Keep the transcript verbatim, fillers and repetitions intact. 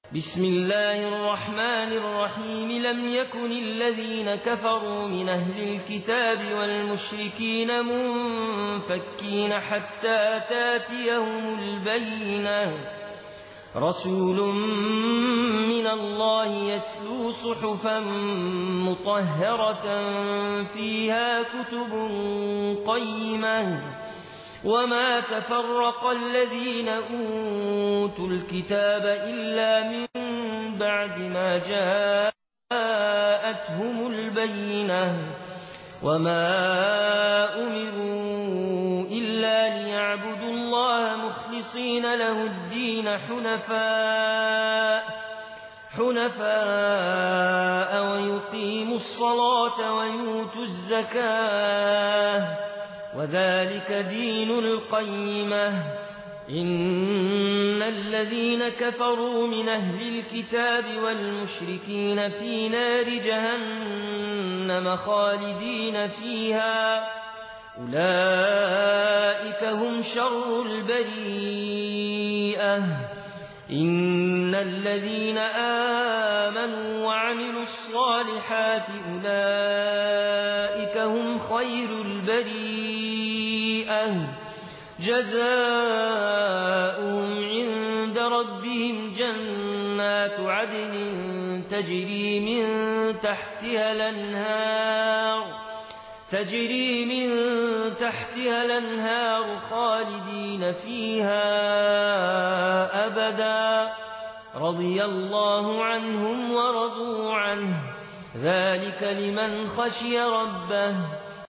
بسم الله الرحمن الرحيم لم يكن الذين كفروا من أهل الكتاب والمشركين منفكين حتى تاتيهم البينة رسول من الله يتلو صحفا مطهرة فيها كتب قيمة وما تفرق الذين أوتوا الكتاب إلا من بعد ما جاءتهم البينة وما أمروا إلا ليعبدوا الله مخلصين له الدين حنفاء حنفاء ويقيموا الصلاة ويؤتوا الزكاة وذلك دين القيمة إن الذين كفروا من أهل الكتاب والمشركين في نار جهنم خالدين فيها أولئك هم شر البريئة إن الذين آمنوا وعملوا الصالحات أولئك هم خير البريئة جزاؤهم عند ربهم جنات عدن تجري من تحتها الأنهار تجري من تحتها الأنهار خالدين فيها أبدا رضي الله عنهم ورضوا عنه ذلك لمن خشي ربه